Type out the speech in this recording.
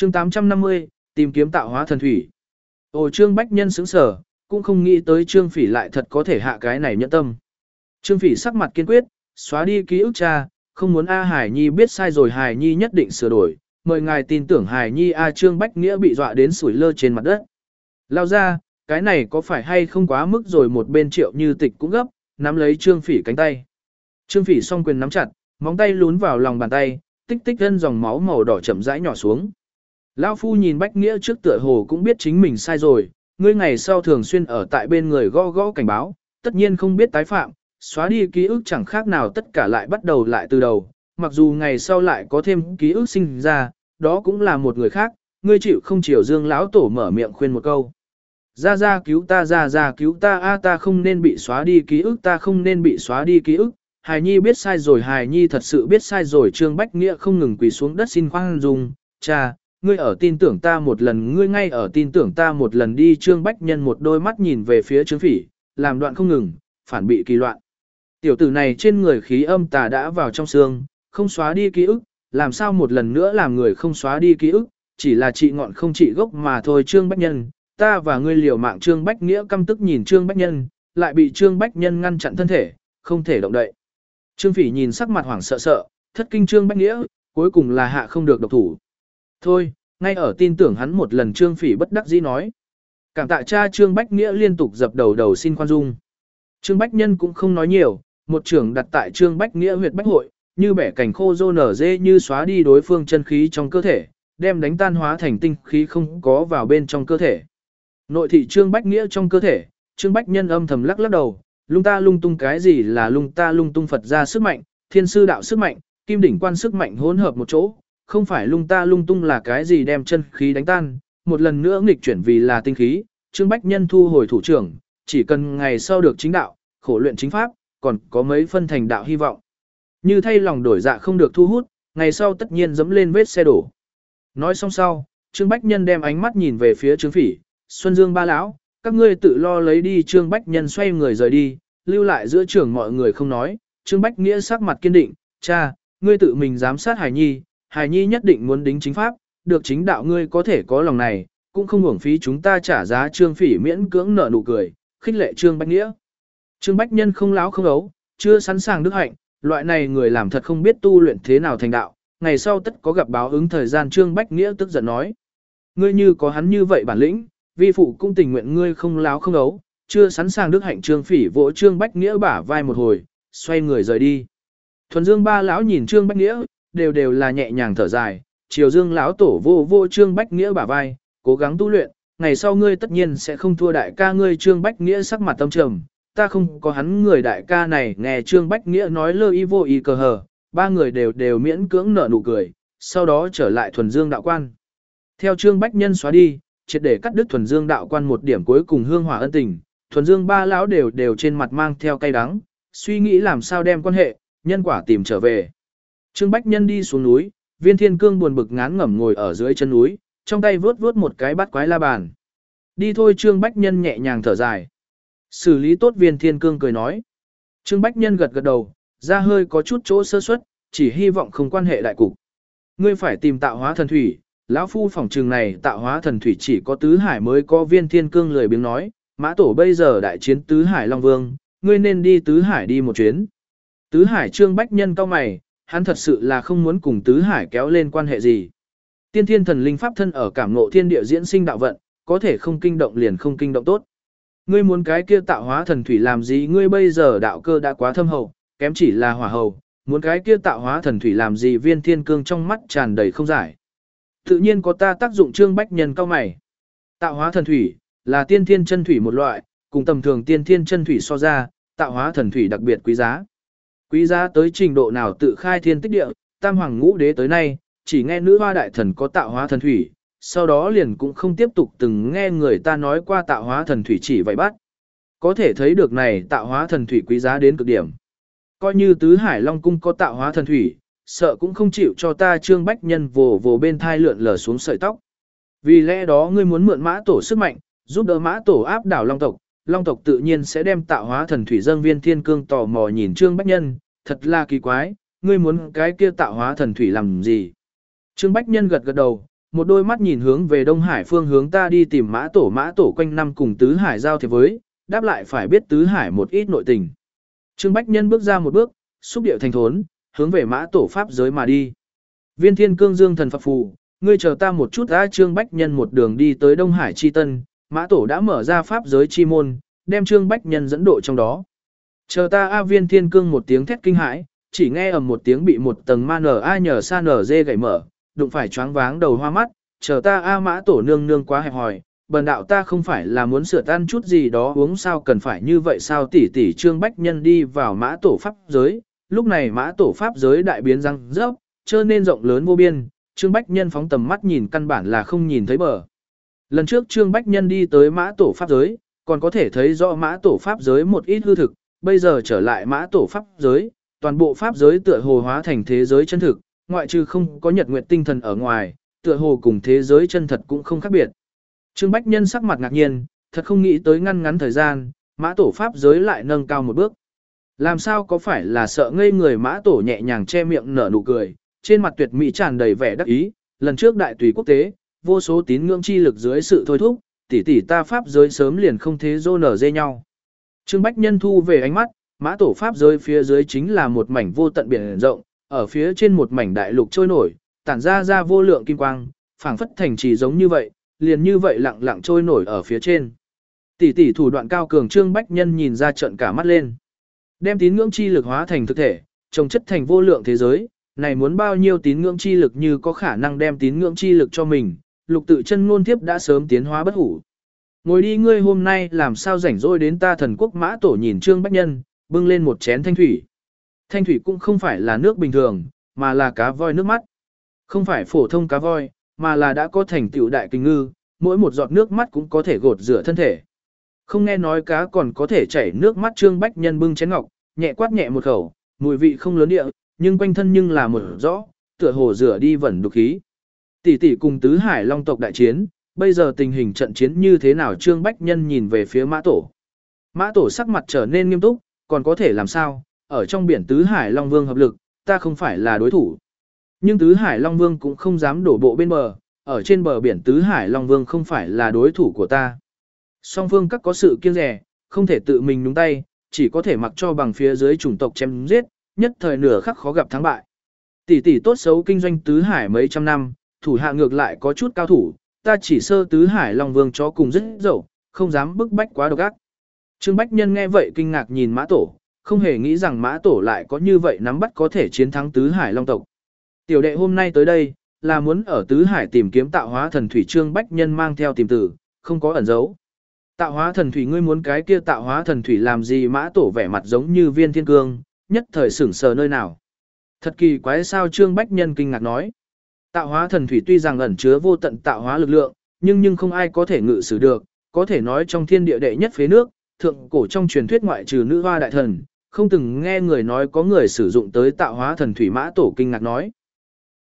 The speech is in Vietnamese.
Chương 850, tìm kiếm tạo hóa thần thủy. Ồ, Trương Bách Nhân sững sờ, cũng không nghĩ tới Trương Phỉ lại thật có thể hạ cái này nhẫn tâm. Trương Phỉ sắc mặt kiên quyết, xóa đi ký ức cha, không muốn A Hải Nhi biết sai rồi, Hải Nhi nhất định sửa đổi, mời ngài tin tưởng Hải Nhi. A Trương Bách Nghĩa bị dọa đến sủi lơ trên mặt đất. Lao ra, cái này có phải hay không quá mức rồi? Một bên Triệu Như Tịch cũng gấp, nắm lấy Trương Phỉ cánh tay. Trương Phỉ song quyền nắm chặt, móng tay lún vào lòng bàn tay, tích tích gân dòng máu màu đỏ chậm rãi nhỏ xuống. Lão phu nhìn Bách Nghĩa trước tựa hồ cũng biết chính mình sai rồi, ngươi ngày sau thường xuyên ở tại bên người gõ gõ cảnh báo, tất nhiên không biết tái phạm, xóa đi ký ức chẳng khác nào tất cả lại bắt đầu lại từ đầu, mặc dù ngày sau lại có thêm ký ức sinh ra, đó cũng là một người khác, ngươi chịu không chịu? Dương lão tổ mở miệng khuyên một câu. Ra ra cứu ta, ra ra cứu ta, a ta không nên bị xóa đi ký ức, ta không nên bị xóa đi ký ức. Hài Nhi biết sai rồi, Hài Nhi thật sự biết sai rồi. Trương Bách Nghĩa không ngừng quỳ xuống đất xin khoan dung, cha, ngươi ở tin tưởng ta một lần, ngươi ngay ở tin tưởng ta một lần đi. Trương Bách Nhân một đôi mắt nhìn về phía Trương Phỉ, làm đoạn không ngừng, phản bị kỳ loạn. Tiểu tử này trên người khí âm tà đã vào trong xương, không xóa đi ký ức, làm sao một lần nữa làm người không xóa đi ký ức, chỉ là trị ngọn không trị gốc mà thôi. Trương Bách Nhân, ta và ngươi liều mạng. Trương Bách Nghĩa căm tức nhìn Trương Bách Nhân, lại bị Trương Bách Nhân ngăn chặn thân thể, không thể động đậy. Trương Phỉ nhìn sắc mặt hoảng sợ sợ, thất kinh Trương Bách Nghĩa, cuối cùng là hạ không được độc thủ. Thôi, ngay ở tin tưởng hắn một lần. Trương Phỉ bất đắc dĩ nói. Cảm tạ cha. Trương Bách Nghĩa liên tục dập đầu xin khoan dung. Trương Bách Nhân cũng không nói nhiều, một trưởng đặt tại Trương Bách Nghĩa huyệt bách hội, như bẻ cành khô rô nở dê, như xóa đi đối phương chân khí trong cơ thể, đem đánh tan hóa thành tinh khí không có vào bên trong cơ thể. Nội thị Trương Bách Nghĩa trong cơ thể, Trương Bách Nhân âm thầm lắc lắc đầu, lung ta lung tung. Cái gì là lung ta lung tung? Phật ra sức mạnh, thiên sư đạo sức mạnh, kim đỉnh quan sức mạnh hỗn hợp một chỗ, không phải lung ta lung tung là cái gì? Đem chân khí đánh tan, một lần nữa nghịch chuyển vì là tinh khí. Trương Bách Nhân thu hồi thủ trưởng, chỉ cần ngày sau được chính đạo, khổ luyện chính pháp, còn có mấy phân thành đạo hy vọng. Như thay lòng đổi dạ không được thu hút, ngày sau tất nhiên dẫm lên vết xe đổ. Nói xong sau, Trương Bách Nhân đem ánh mắt nhìn về phía Trương Phỉ, Xuân Dương ba lão, các ngươi tự lo lấy đi. Trương Bách Nhân xoay người rời đi, lưu lại giữa trường mọi người không nói. Trương Bách Nghĩa sắc mặt kiên định, cha, ngươi tự mình giám sát Hải Nhi, Hải Nhi nhất định muốn đính chính pháp, được chính đạo, ngươi có thể có lòng này, cũng không uổng phí chúng ta trả giá. Trương Phỉ miễn cưỡng nở nụ cười, khích lệ Trương Bách Nghĩa. Trương Bách Nhân không láo không ấu, chưa sẵn sàng đức hạnh, loại này người làm thật không biết tu luyện thế nào thành đạo, ngày sau tất có gặp báo ứng thời gian. Trương Bách Nghĩa tức giận nói, ngươi như có hắn như vậy bản lĩnh, vi phụ cũng tình nguyện. Ngươi không láo không ấu, chưa sẵn sàng đức hạnh. Trương Phỉ vỗ Trương Bách Nghĩa bả vai một hồi, xoay người rời đi. Thuần Dương ba lão nhìn Trương Bách Nghĩa, đều là nhẹ nhàng thở dài. Triều Dương lão tổ vô Trương Bách Nghĩa bả vai, cố gắng tu luyện, ngày sau ngươi tất nhiên sẽ không thua đại ca ngươi. Trương Bách Nghĩa sắc mặt tâm trầm, ta không có hắn người đại ca này. Nghe Trương Bách Nghĩa nói lơ y vô y cờ hờ, ba người đều miễn cưỡng nở nụ cười, sau đó trở lại Thuần Dương đạo quan. Theo Trương Bách Nhân xóa đi, triệt để cắt đứt Thuần Dương đạo quan một điểm cuối cùng hương hỏa ân tình, Thuần Dương ba lão đều trên mặt mang theo cay đắng, suy nghĩ làm sao đem quan hệ, nhân quả tìm trở về. Trương Bách Nhân đi xuống núi, Viên Thiên Cương buồn bực ngán ngẩm ngồi ở dưới chân núi, trong tay vớt một cái bát quái la bàn. Đi thôi. Trương Bách Nhân nhẹ nhàng thở dài. Xử lý tốt. Viên Thiên Cương cười nói. Trương Bách Nhân gật đầu, ra hơi có chút chỗ sơ suất, chỉ hy vọng không quan hệ đại cục. Ngươi phải tìm tạo hóa thần thủy, lão phu phỏng trường này tạo hóa thần thủy chỉ có tứ hải mới có. Viên Thiên Cương lười biếng nói, mã tổ bây giờ đại chiến tứ hải Long Vương, ngươi nên đi tứ hải đi một chuyến. Tứ hải? Trương Bách Nhân cau mày, hắn thật sự là không muốn cùng tứ hải kéo lên quan hệ gì. Tiên thiên thần linh pháp thân ở cảm ngộ thiên địa diễn sinh đạo vận, có thể không kinh động liền không kinh động tốt. Ngươi muốn cái kia tạo hóa thần thủy làm gì? Ngươi bây giờ đạo cơ đã quá thâm hậu, kém chỉ là hỏa hầu, muốn cái kia tạo hóa thần thủy làm gì? Viên Thiên Cương trong mắt tràn đầy không giải. Tự nhiên có ta tác dụng. Trương Bách Nhân cau mày. Tạo hóa thần thủy là tiên thiên chân thủy một loại, cùng tầm thường tiên thiên chân thủy so ra, tạo hóa thần thủy đặc biệt quý giá. Quý giá tới trình độ nào? Tự khai thiên tích địa, tam hoàng ngũ đế tới nay, chỉ nghe nữ hoa đại thần có tạo hóa thần thủy, sau đó liền cũng không tiếp tục từng nghe người ta nói qua tạo hóa thần thủy chỉ vậy bắt. Có thể thấy được này tạo hóa thần thủy quý giá đến cực điểm. Coi như tứ hải Long Cung có tạo hóa thần thủy, sợ cũng không chịu cho ta. Trương Bách Nhân vồ bên thai lượn lờ xuống sợi tóc. Vì lẽ đó ngươi muốn mượn mã tổ sức mạnh, giúp đỡ mã tổ áp đảo Long tộc tự nhiên sẽ đem tạo hóa thần thủy dâng. Viên Thiên Cương tò mò nhìn Trương Bách Nhân, thật là kỳ quái, ngươi muốn cái kia tạo hóa thần thủy làm gì? Trương Bách Nhân gật đầu, một đôi mắt nhìn hướng về Đông Hải phương hướng ta đi tìm mã tổ quanh năm cùng Tứ Hải giao thiệp với, đáp lại phải biết Tứ Hải một ít nội tình. Trương Bách Nhân bước ra một bước, xúc điệu thành thốn, hướng về mã tổ pháp giới mà đi. Viên Thiên Cương Dương thần phật phù, ngươi chờ ta một chút đã. Trương Bách Nhân một đường đi tới Đông Hải chi tân, mã tổ đã mở ra pháp giới chi môn, đem Trương Bách Nhân dẫn độ trong đó. Chờ ta A. Viên Thiên Cương một tiếng thét kinh hãi, chỉ nghe ầm một tiếng bị một tầng ma nở a nhờ sa nở dê gãy mở, đụng phải choáng váng đầu hoa mắt. Chờ ta A. Mã tổ nương nương quá hẹp hòi, bần đạo ta không phải là muốn sửa tan chút gì đó uống sao cần phải như vậy sao. Tỷ tỷ. Trương Bách Nhân đi vào mã tổ pháp giới, lúc này mã tổ pháp giới đại biến răng rớp, trở nên rộng lớn vô biên. Trương Bách Nhân phóng tầm mắt nhìn căn bản là không nhìn thấy bờ. Lần trước Trương Bách Nhân đi tới mã tổ pháp giới, còn có thể thấy rõ mã tổ pháp giới một ít hư thực, bây giờ trở lại mã tổ pháp giới, toàn bộ pháp giới tựa hồ hóa thành thế giới chân thực, ngoại trừ không có nhật nguyệt tinh thần ở ngoài, tựa hồ cùng thế giới chân thật cũng không khác biệt. Trương Bách Nhân sắc mặt ngạc nhiên, thật không nghĩ tới ngăn ngắn thời gian, mã tổ pháp giới lại nâng cao một bước. Làm sao có phải là sợ ngây người. Mã tổ nhẹ nhàng che miệng nở nụ cười, trên mặt tuyệt mỹ tràn đầy vẻ đắc ý, lần trước đại tùy quốc tế, vô số tín ngưỡng chi lực dưới sự thôi thúc, tỷ tỷ ta pháp giới sớm liền không thế dô nở dê nhau. Trương Bách Nhân thu về ánh mắt, mã tổ pháp giới phía dưới chính là một mảnh vô tận biển rộng, ở phía trên một mảnh đại lục trôi nổi, tản ra vô lượng kim quang, phảng phất thành trì giống như vậy, liền như vậy lặng lặng trôi nổi ở phía trên. Tỷ tỷ thủ đoạn cao cường. Trương Bách Nhân nhìn ra trợn cả mắt lên. Đem tín ngưỡng chi lực hóa thành thực thể, trồng chất thành vô lượng thế giới, này muốn bao nhiêu tín ngưỡng chi lực như có khả năng đem tín ngưỡng chi lực cho mình, lục tự chân ngôn thiếp đã sớm tiến hóa bất hủ. Ngồi đi ngươi hôm nay làm sao rảnh rỗi đến ta thần quốc. Mã tổ nhìn Trương Bách Nhân, bưng lên một chén thanh thủy. Thanh thủy cũng không phải là nước bình thường, mà là cá voi nước mắt. Không phải phổ thông cá voi, mà là đã có thành tựu đại kình ngư, mỗi một giọt nước mắt cũng có thể gột rửa thân thể. Không nghe nói cá còn có thể chảy nước mắt. Trương Bách Nhân bưng chén ngọc, nhẹ quát nhẹ một khẩu, mùi vị không lớn địa, nhưng quanh thân nhưng là một rõ, tựa hồ rửa đi vẩn đục khí. Tỷ tỷ cùng Tứ Hải Long tộc đại chiến, bây giờ tình hình trận chiến như thế nào? Trương Bách Nhân nhìn về phía mã tổ. Mã tổ sắc mặt trở nên nghiêm túc, còn có thể làm sao, ở trong biển Tứ Hải Long Vương hợp lực, ta không phải là đối thủ. Nhưng Tứ Hải Long Vương cũng không dám đổ bộ bên bờ, ở trên bờ biển Tứ Hải Long Vương không phải là đối thủ của ta. Song phương các có sự kiêng rẻ, không thể tự mình nhúng tay, chỉ có thể mặc cho bằng phía dưới chủng tộc chém giết, nhất thời nửa khắc khó gặp thắng bại. Tỷ tỷ tốt xấu kinh doanh Tứ Hải mấy trăm năm, thủ hạ ngược lại có chút cao thủ, ta chỉ sơ Tứ Hải Long Vương chó cùng rất dậu, không dám bức bách quá độc ác. Trương Bách Nhân nghe vậy kinh ngạc nhìn mã tổ, không hề nghĩ rằng mã tổ lại có như vậy nắm bắt có thể chiến thắng Tứ Hải Long tộc. Tiểu đệ hôm nay tới đây, là muốn ở Tứ Hải tìm kiếm tạo hóa thần thủy. Trương Bách Nhân mang theo tìm tử, không có ẩn giấu. Tạo hóa thần thủy, ngươi muốn cái kia tạo hóa thần thủy làm gì? Mã tổ vẻ mặt giống như Viên Thiên Cương, nhất thời sửng sờ nơi nào. Thật kỳ quái sao? Trương Bách Nhân kinh ngạc nói. Tạo hóa thần thủy tuy rằng ẩn chứa vô tận tạo hóa lực lượng, nhưng không ai có thể ngự sử được, có thể nói trong thiên địa đệ nhất phế nước, thượng cổ trong truyền thuyết ngoại trừ nữ hoa đại thần, không từng nghe người nói có người sử dụng tới tạo hóa thần thủy. Mã tổ kinh ngạc nói.